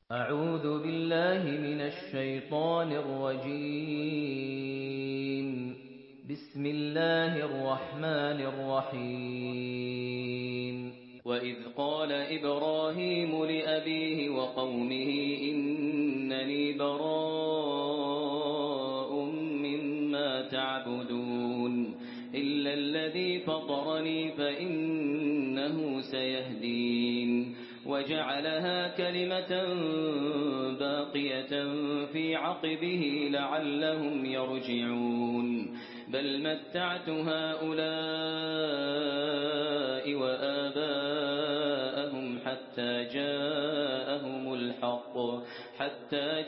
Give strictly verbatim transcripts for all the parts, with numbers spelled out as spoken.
أعوذ بالله من الشيطان الرجيم. بسم الله الرحمن الرحيم. وإذ قال إبراهيم لأبيه وقومه إنني براء مما تعبدون إلا الذي فطرني فإنه سيهدين وجعلها كلمة باقية في عقبه لعلهم يرجعون بل متعت هؤلاء وآباءهم حتى جاءهم الحق حتى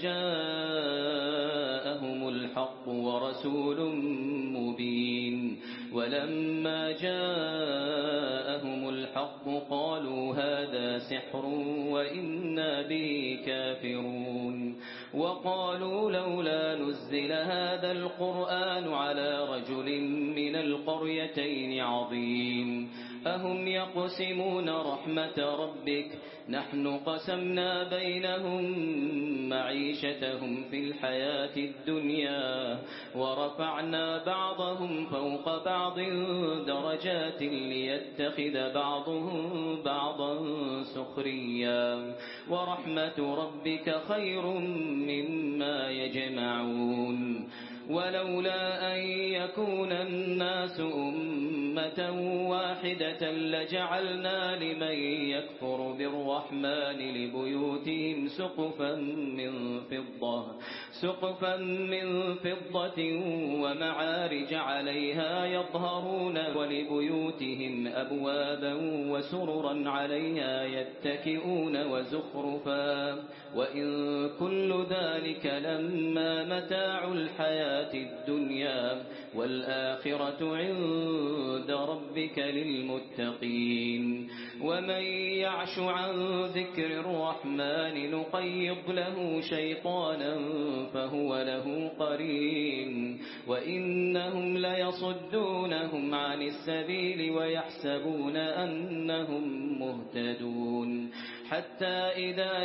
جاءهم الحق ورسول مبين ولما جاءهم الحق قالوا هذا سحر وإنا به كافرون وقالوا لولا نزل هذا القرآن على رجل من القريتين عظيم أهم يقسمون رحمة ربك نحن قسمنا بينهم معيشتهم في الحياة الدنيا ورفعنا بعضهم فوق بعض درجات ليتخذ بعضهم بعضا سخريا ورحمة ربك خير مما يجمعون ولولا أن يكون الناس أمة واحدة لجعلنا لمن يكفر بالرحمن لبيوتهم سقفا من فضة سقفا من فضة ومعارج عليها يظهرون ولبيوتهم أبوابا وسررا عليها يتكئون وزخرفا وإن كل ذلك لما متاع الحياة الدنيا والآخرة عند ربك للمتقين ومن يعش عن ذكر الرحمن نقيض له شيطانا فهو له قرين وإنهم ليصدونهم عن السبيل ويحسبون أنهم مهتدون حتى إذا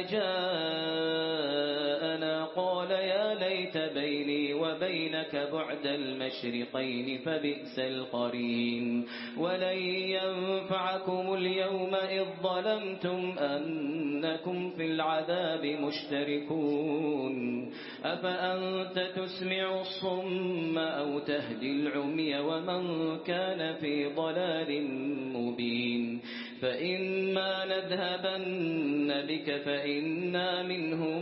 جاءنا قال يا ليت بيني وبينك بعد المشرقين فبئس القرين ولن ينفعكم اليوم إذ ظلمتم أنكم في العذاب مشتركون أفأنت تسمع الصم أو تهدي العمي ومن كان في ضلال مبين فإما نذهبن بك فإنا منهم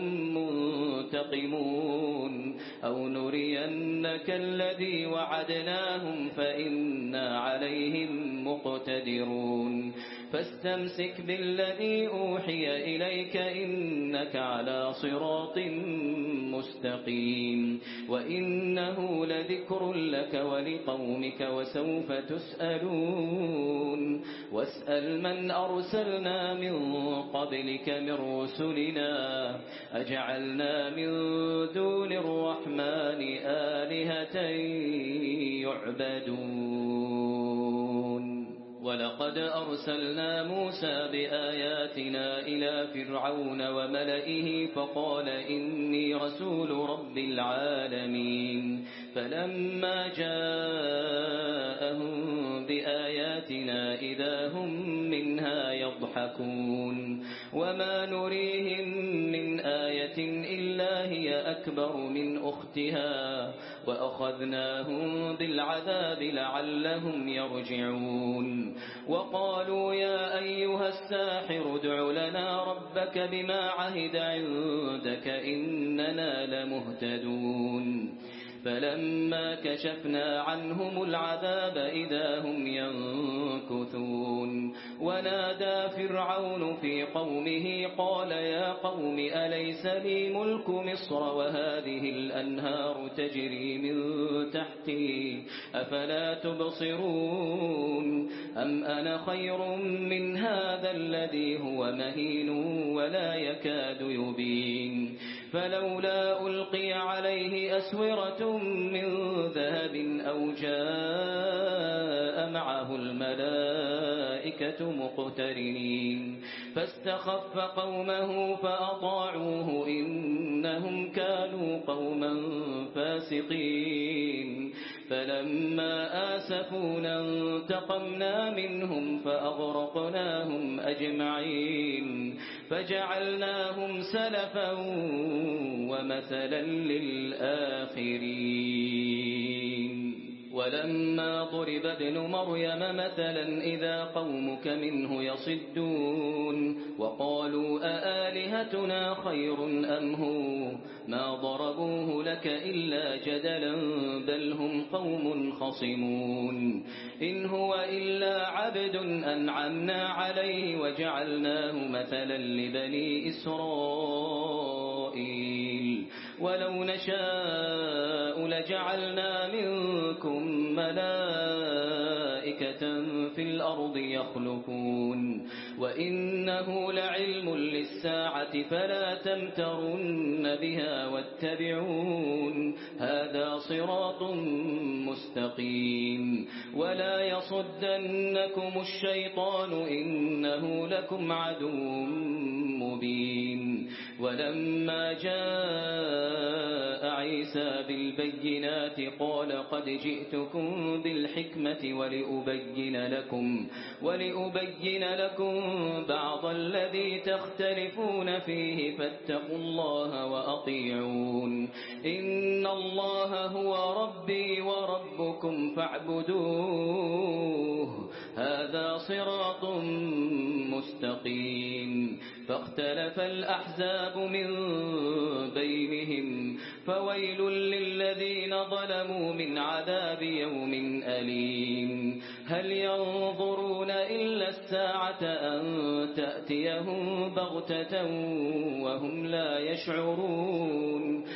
منتقمون أو نرينك الذي وعدناهم فإنا عليهم مقتدرون فاستمسك بالذي أوحي إليك إنك على صراط مستقيم وإنه لذكر لك ولقومك وسوف تسألون واسأل من أرسلنا من قبلك من رسلنا أجعلنا من دون الرحمن آلهة يعبدون ولقد أرسلنا موسى بآياتنا إلى فرعون وملئه فقال إني رسول رب العالمين فلما جاءهم بآياتنا إذا هم منها يضحكون وما نريهم من آية إلا هي أكبر من أختها وأخذناهم بالعذاب لعلهم يرجعون وقالوا يا أيها الساحر ادع لنا ربك بما عهد عندك إننا لمهتدون فلما كشفنا عنهم العذاب إذا هم ينكثون ونادى فرعون في قومه قال يا قوم أليس لي ملك مصر وهذه الأنهار تجري من تحتي أفلا تبصرون أم أنا خير من هذا الذي هو مهين ولا يكاد يبين فلولا ألقي عليه أسورة من ذهب أو جاء معه الملائكة والملائكة مقترنين فاستخف قومه فأطاعوه إنهم كانوا قوما فاسقين فلما آسفونا انتقمنا منهم فأغرقناهم أجمعين فجعلناهم سلفا ومثلا للآخرين ولما ضرب ابن مريم مثلا إذا قومك منه يصدون وقالوا أآلهتنا خير أم هو ما ضربوه لك إلا جدلا بل هم قوم خصمون إن هو إلا عبد أنعمنا عليه وجعلناه مثلا لبني إسرائيل ولو نشاء لجعلنا منكم ملائكة في الأرض يخلقون وإنه لعلم للساعة فلا تمترن بها واتبعون هذا صراط مستقيم ولا يصدنكم الشيطان إنه لكم عدو مبين ولما جاء عيسى بالبينات قال قد جئتكم بالحكمة ولأبين لكم ولأبين لكم بعض الذي تختلفون فيه فاتقوا الله وأطيعون إن الله هو ربي وربكم فاعبدوه هذا صراط مستقيم فاختلف الأحزاب من بينهم فويل للذين ظلموا من عذاب يوم أليم هل ينظرون إلا الساعة أن تأتيهم بغتة وهم لا يشعرون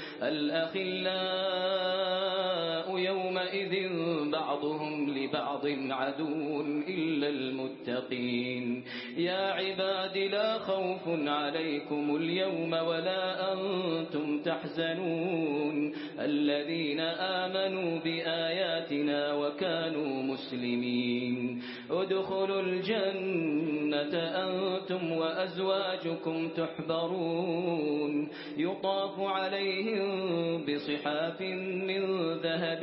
الأخلاء يومئذ بعضهم لبعض عدو إلا المتقين يا عباد لا خوف عليكم اليوم ولا أنتم تحزنون الذين آمنوا بآياتنا وكانوا مسلمين ادخلوا الجنة أنتم وأزواجكم تحبرون يطاف عليهم بصحاف من ذهب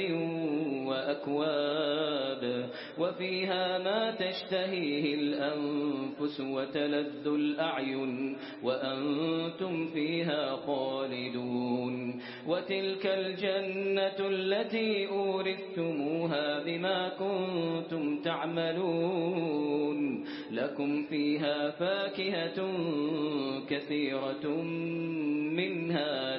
وأكواب وفيها ما تشتهيه الأنفس وتلذ الأعين وأنتم فيها خالدون وتلك الجنة التي أورثتموها بما كنتم تعملون لكم فيها فاكهة كثيرة منها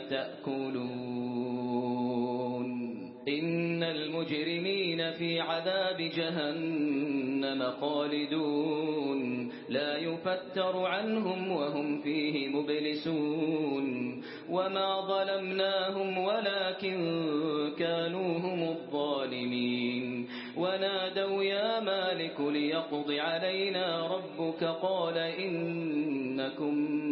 تأكلون إن المجرمين في عذاب جهنم خالدون لا يفتر عنهم وهم فيه مبلسون وما ظلمناهم ولكن كانوا هم الظالمين ونادوا يا مالك ليقض علينا ربك قال إنكم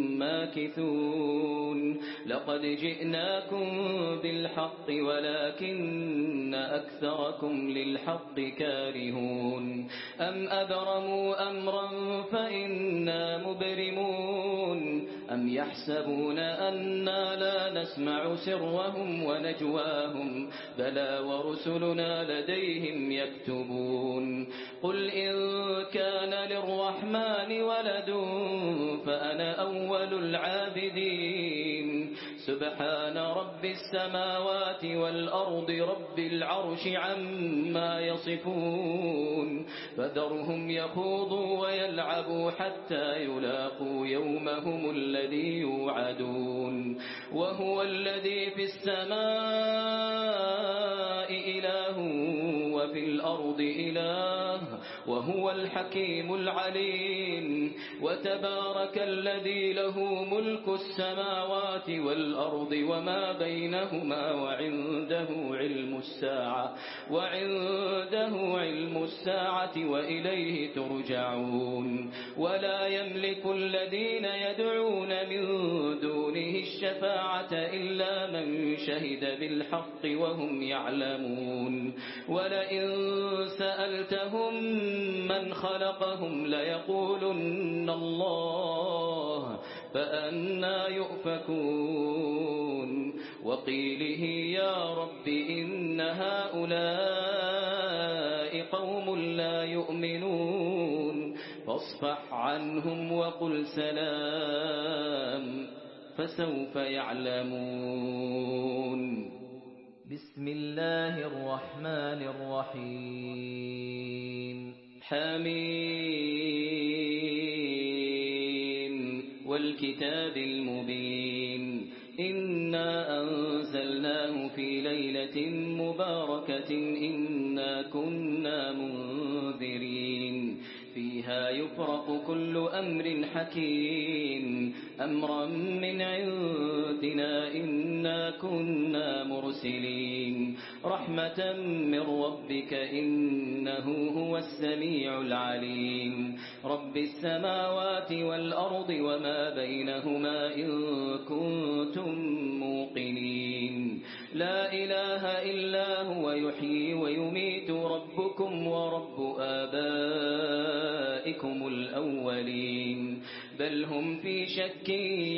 ماكثون لقد جئناكم بالحق ولكن أكثركم للحق كارهون أم أبرموا أمرا فإنا مبرمون أم يحسبون أنا لا نسمع سرهم ونجواهم بلى ورسلنا لديهم يكتبون قل إن كان للرحمن ولد فأنا أول العابدين سبحان رب السماوات والأرض رب العرش عما يصفون فذرهم يخوضوا ويلعبوا حتى يلاقوا يومهم الذي يوعدون وهو الذي في السماء إله وفي الأرض إله وهو الحكيم العليم وتبارك الذي له ملك السماوات والأرض وما بينهما وعنده علم الساعة وعنده علم الساعة وإليه ترجعون ولا يملك الذين يدعون من دون دونه الشفاعة إلا من شهد بالحق وهم يعلمون ولئن سألتهم من خلقهم ليقولن الله فأنى يؤفكون وقيله يا رب إن هؤلاء قوم لا يؤمنون فاصفح عنهم وقل سلام فسوف يعلمون. بسم الله الرحمن الرحيم. حميم والكتاب المبين إنا أنزلناه في ليلة مباركة إنا كنا منذرين فيها يفرق كل أمر حكيم أمرا من عندنا إنا كنا مرسلين رحمة من ربك إنه هو السميع العليم رب السماوات والأرض وما بينهما إن كنتم موقنين لا إله إلا هو يحيي ويميت ربكم ورب آبائكم الأولين بل هم في شك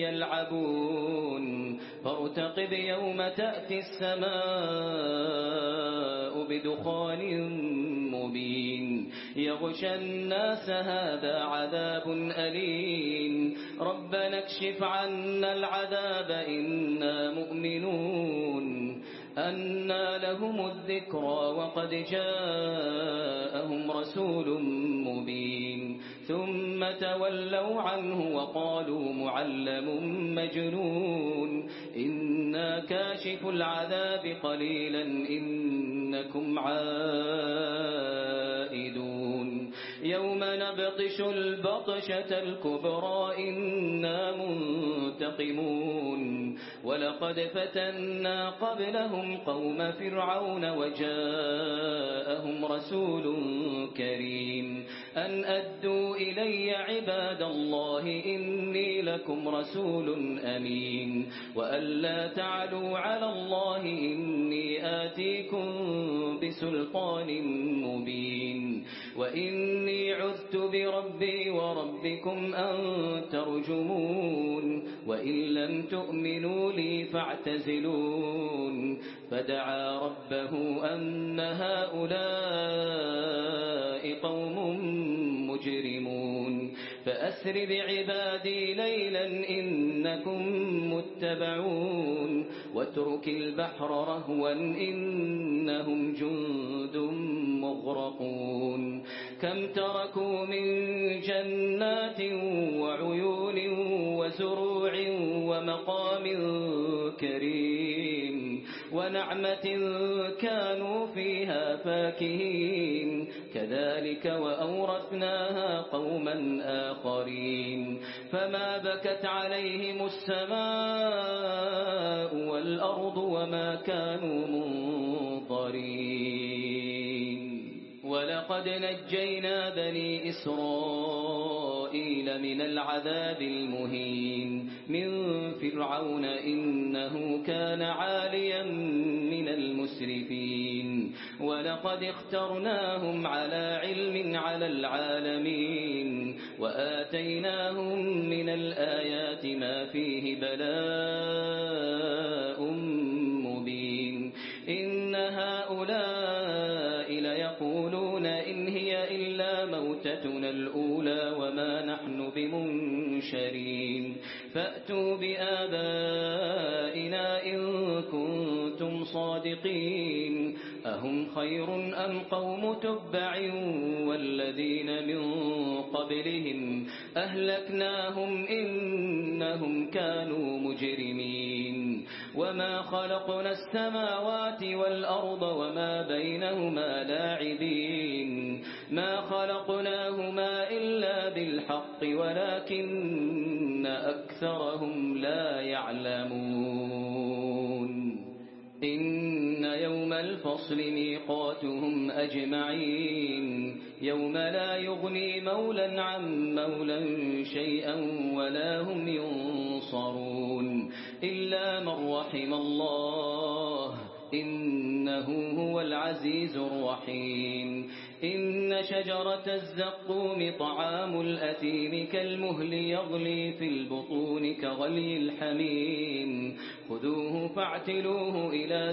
يلعبون فارتقب يوم تأتي السماء بدخان مبين يغشى الناس هذا عذاب أليم ربنا اكشف عنا العذاب إنا مؤمنون أنى لهم الذكرى وقد جاءهم رسول مبين ثم تولوا عنه وقالوا معلم مجنون إنا كاشف العذاب قليلا إنكم عائدون يوم نبطش البطشة الكبرى إنا منتقمون ولقد فتنا قبلهم قوم فرعون وجاءهم رسول كريم أن أدوا إلي عباد الله إني لكم رسول أمين وأن لا تعلوا على الله إني آتيكم بسلطان مبين وإني عذت بربي وربكم أن ترجمون وإن لم تؤمنوا لي فاعتزلون فدعا ربه أن هؤلاء قوم مجرمون فأسر بعبادي ليلا إنكم متبعون واترك البحر رهوا إنهم جند مغرقون كم تركوا من جنات وعيون وزروع ومقام كريم ونعمة كانوا فيها فاكهين كذلك وأورثناها قوما آخرين فما بكت عليهم السماء والأرض وما كانوا منظرين ولقد نجينا بني إسرائيل من العذاب المهين من فرعون إنه كان عاليا من المسرفين ولقد اخترناهم على علم على العالمين وآتيناهم من الآيات ما فيه بلاء مبين إن هؤلاء ليقولون إن هي إلا موتتنا الأولى وما نحن بمنشرين فأتوا بآبائنا إن كنتم صادقين أهم خير أم قوم تبع والذين من قبلهم أهلكناهم إنهم كانوا مجرمين وما خلقنا السماوات والأرض وما بينهما لاعبين ما خلقناهما إلا بالحق ولكن أكثرهم لا يعلمون إن يوم الفصل ميقاتهم أجمعين يوم لا يغني مولا عن مولا شيئا ولا هم ينصرون إلا من رحم الله إنه هو العزيز الرحيم إن شجرة الزقوم طعام الأثيم كالمهل يغلي في البطون كغلي الحميم خذوه فاعتلوه إلى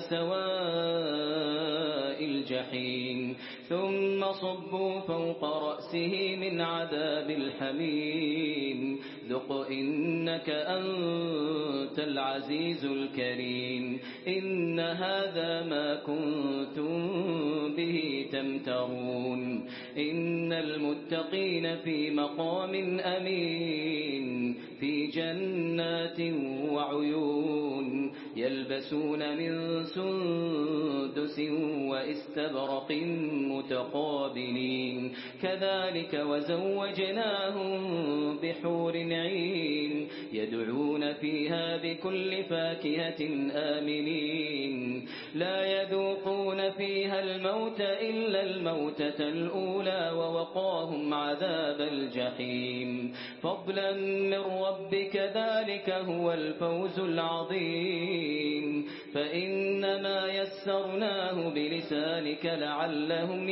سواء الجحيم ثم صبوا فوق رأسه من عذاب الحميم ذق إنك أنت العزيز الكريم إن هذا ما كنتم به تمترون إن المتقين في مقام أمين في جنات وعيون يلبسون من سندس واستبرق متقابلين كذلك وزوجناهم بحور عين يدعون فيها بكل فاكهة آمنين لا يذوقون فيها الموت إلا الموتة الأولى ووقاهم عذاب الجحيم فضلا من ربك ذلك هو الفوز العظيم فإنما يسرناه بلسانك لعلهم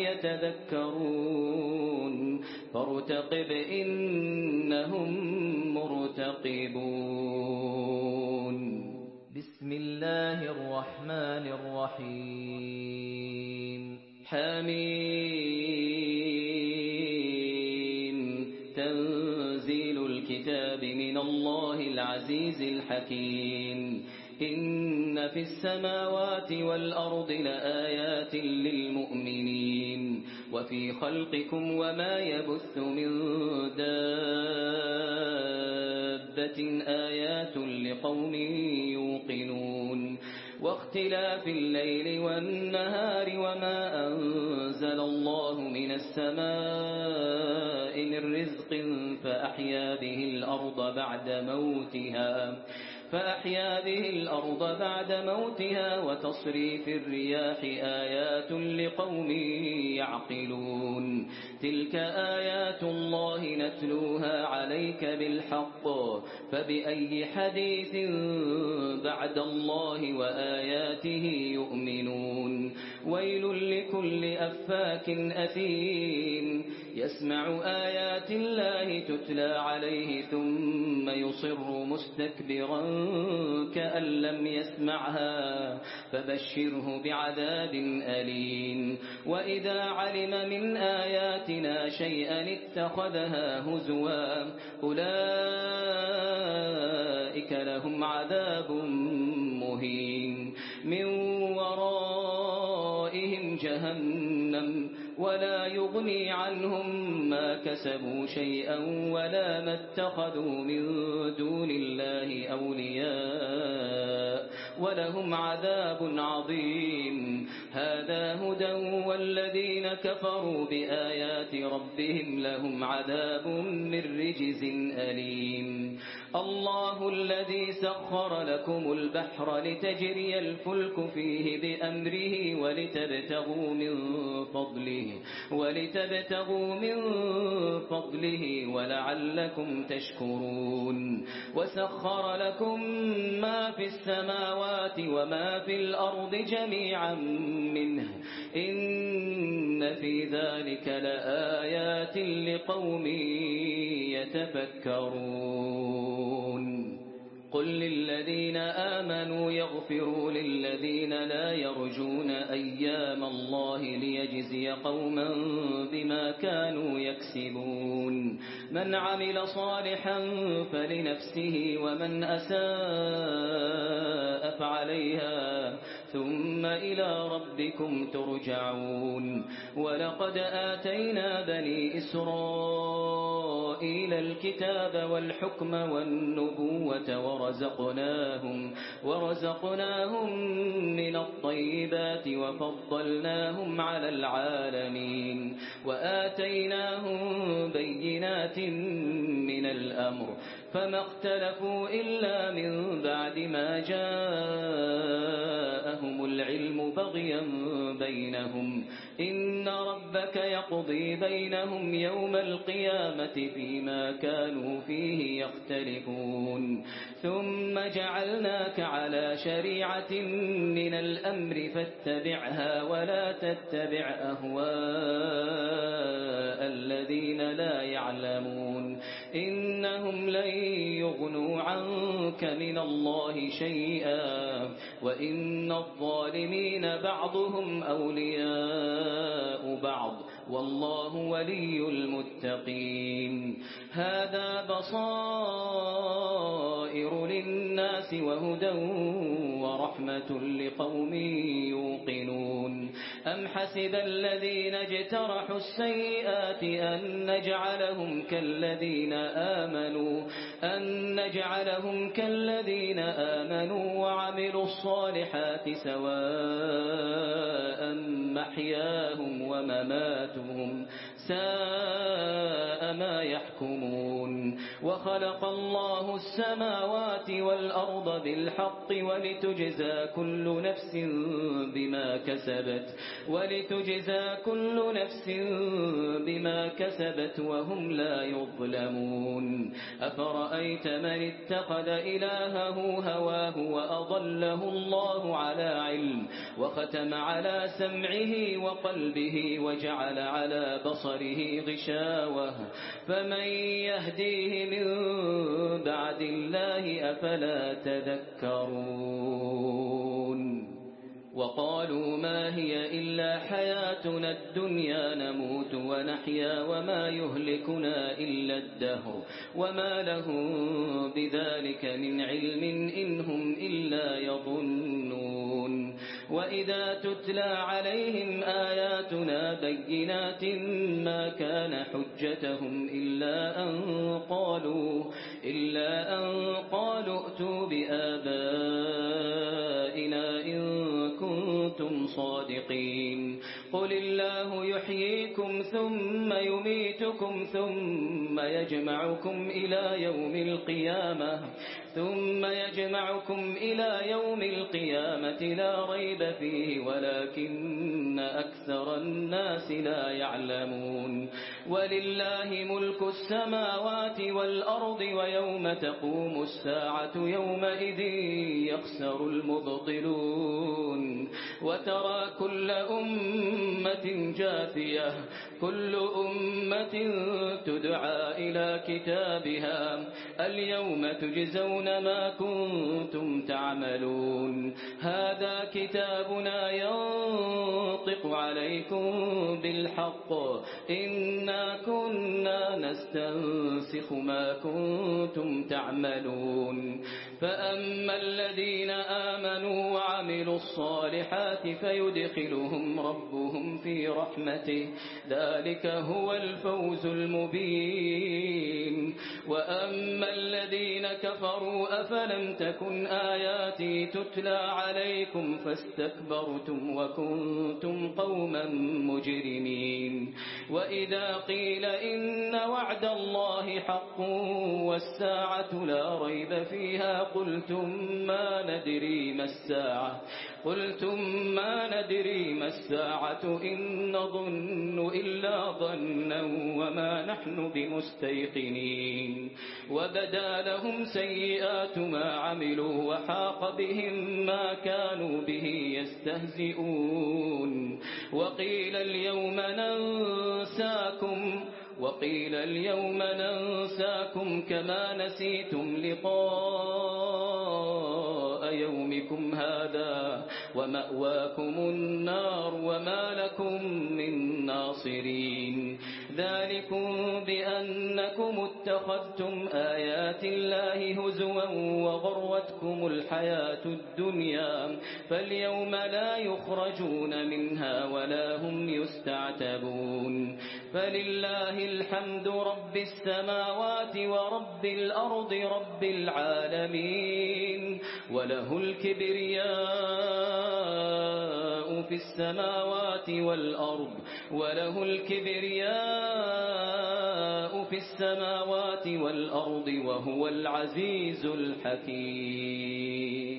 يتذكرون فارتقب إنهم مرتقبون بسم الله الرحمن الرحيم حميم تنزيل الكتاب من الله العزيز الحكيم إن في السماوات والأرض لآيات للمؤمنين وفي خلقكم وما يبث من دابة آيات لقوم يوقنون واختلاف الليل والنهار وما أنزل الله من السماء من رزق فأحيا به الأرض بعد موتها فأحيا به الأرض بعد موتها وتصريف الرياح آيات لقوم يعقلون تلك آيات الله نتلوها عليك بالحق فبأي حديث بعد الله وآياته يؤمنون ويل لكل أفاك أثيم يسمع آيات الله تتلى عليه ثم يصر مستكبرا كأن لم يسمعها فبشره بعذاب أليم وإذا علم من آياتنا شيئا اتخذها هزوا أولئك لهم عذاب مهين من ورائهم جهنم ولا يغني عنهم ما كسبوا شيئا ولا ما اتخذوا من دون الله أولياء ولهم عذاب عظيم هذا هدى والذين كفروا بآيات ربهم لهم عذاب من رجز أليم الله الذي سخر لكم البحر لتجري الفلك فيه بأمره ولتبتغوا من فضله ولتبتغوا من فضله ولعلكم تشكرون وسخر لكم ما في السماوات وما في الأرض جميعا منه إن في ذلك لآيات لقوم يتفكرون قل للذين آمنوا يغفروا للذين لا يرجون أيام الله ليجزي قوما بما كانوا يكسبون من عمل صالحا فلنفسه ومن أساء فعليها ثم إلى ربكم ترجعون ولقد آتينا بني إسرائيل الكتاب والحكم والنبوة ورزقناهم, ورزقناهم من الطيبات وفضلناهم على العالمين وآتيناهم بينات من الأمر فما اختلفوا إلا من بعد ما جاءهم العلم بغيا بغيا بينهم إن ربك يقضي بينهم يوم القيامة فيما كانوا فيه يختلفون ثم جعلناك على شريعة من الأمر فاتبعها ولا تتبع أهواء الذين لا يعلمون إنهم لن يغنوا عنك من الله شيئا وإن الظالمين بعضهم أولياء بعض والله ولي المتقين هذا بصائر للناس وهدى ورحمة لقوم يوقنون أم حسب الذين اجترحوا السيئات أن نجعلهم كالذين آمنوا أن نجعلهم كالذين آمنوا وعملوا الصالحات سواء محياهم ومماتهم ساء ما يحكمون وخلق الله السماوات والأرض بالحق ولتجزى كل نفس بما كسبت ولتجزى كل نفس بما كسبت وهم لا يظلمون أفرأيت من اتخذ إلهه هواه وأضله الله على علم وختم على سمعه وقلبه وجعل على بصره غشاوة فمن يهديه من بعد الله أفلا تذكرون وقالوا ما هي إلا حياتنا الدنيا نموت ونحيا وما يهلكنا إلا الدهر وما لهم بذلك من علم إنهم إلا يظنون وإذا تتلى عليهم آياتنا بينات ما كان حجتهم إلا أن قالوا إلا أن قالوا ائتوا بآبائنا إن كنتم صادقين قل الله يحييكم ثم يميتكم ثم يجمعكم إلى يوم القيامة ثم يجمعكم إلى يوم القيامة لا ريب فيه ولكن أكثر الناس لا يعلمون ولله ملك السماوات والأرض ويوم تقوم الساعة يومئذ يخسر المبطلون وترى كل أمة جاثية كل أمة تدعى إلى كتابها اليوم تجزون ما كنتم تعملون هذا كتابنا ينطق عليكم بالحق إنا كنا نستنسخ ما كنتم تعملون فأما الذين آمنوا وعملوا الصالحات فيدخلهم ربهم في رحمته ذلك هو الفوز المبين وأما الذين كفروا أفلم تكن آياتي تتلى عليكم فاستكبرتم وكنتم قوما مجرمين وإذا قيل إن وعد الله حق والساعة لا ريب فيها قلتم ما ندري ما الساعة قلتم ما ندري ما الساعة إن نظن إلا ظنا وما نحن بمستيقنين وبدا لهم سيئات ما عملوا وحاق بهم ما كانوا به يستهزئون وقيل اليوم ننساكم وقيل اليوم ننساكم كما نسيتم لقاء يومكم هذا ومأواكم النار وما لكم من ناصرين ذلكم بأنكم اتخذتم آيات الله هزوا وغرتكم الحياة الدنيا فاليوم لا يخرجون منها ولا هم يستعتبون فلله الحمد رب السماوات ورب الأرض رب العالمين وله الكبرياء في السماوات والأرض وله الكبرياء في السماوات والأرض وهو العزيز الحكيم